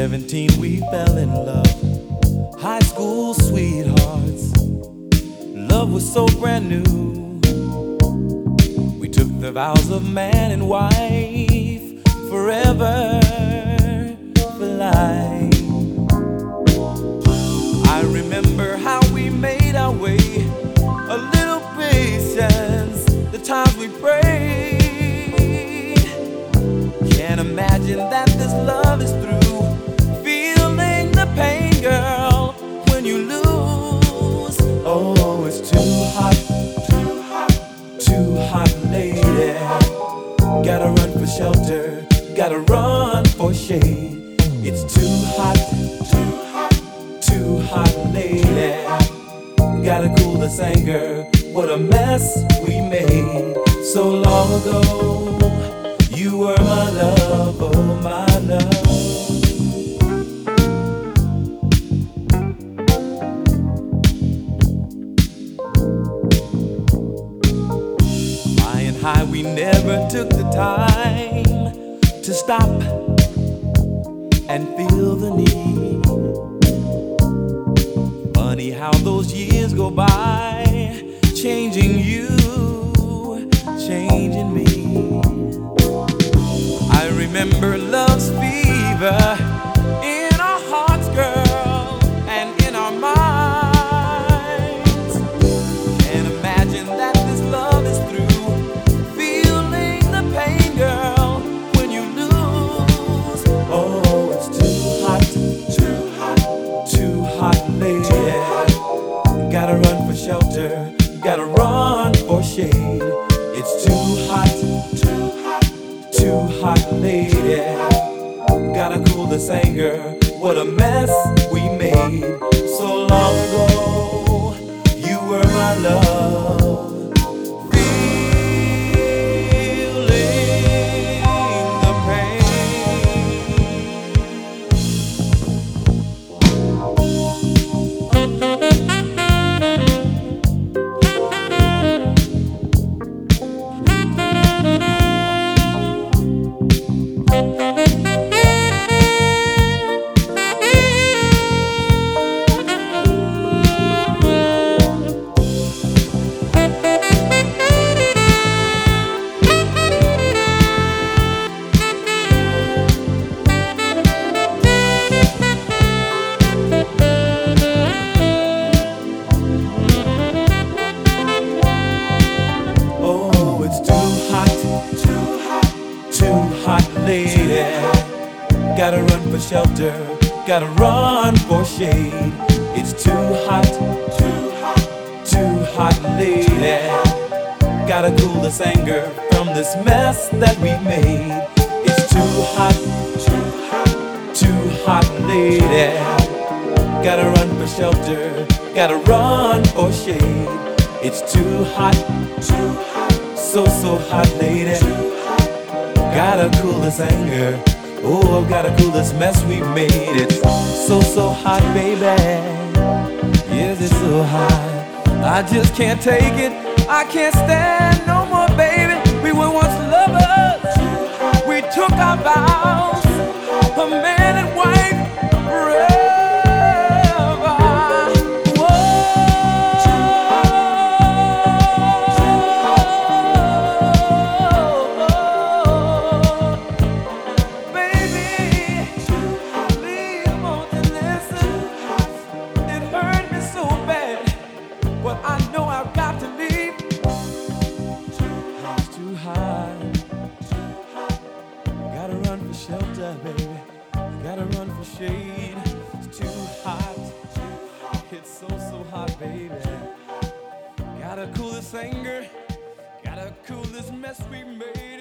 17 we fell in love, high school sweethearts. Love was so brand new. We took the vows of man and wife, forever, for life. I remember how we made our way, a little patience, the times we prayed. Can't imagine that this love is through, feeling the pain, girl, when you lose. Oh, it's too hot, too hot, too hot, lady. Gotta run for shelter, gotta run for shade. It's too hot, too hot, too hot, lady. Gotta cool this anger, what a mess we made so long ago. You were my love, oh my love. Flying high, we never took the time to stop and feel the need. Funny how those years go by, changing you, changing me. I remember love's fever in our hearts, girl, and in our minds. Can't imagine that this love is through, feeling the pain, girl, when you lose. Oh, it's too hot, too hot, too hot, lady. Gotta run for shelter, gotta run for shade. It's too hot, too hot, lady. Gotta cool this anger, what a mess we made so long ago. You were my love. Lady, gotta run for shelter, gotta run for shade. It's too hot, too hot, too hot, lady. Gotta cool this anger from this mess that we made. It's too hot, too hot, lady. Gotta run for shelter, gotta run for shade. It's too hot, so hot, lady. Gotta cool this anger, oh, gotta cool this mess we made. It's so hot, baby. Yes, it's so hot. I just can't take it, I can't stand no more, baby. We were once lovers, we took our vows, a man and wife forever. Shelter, baby, gotta run for shade. It's too hot, it's so hot, baby. Gotta cool this anger, gotta cool this mess we made.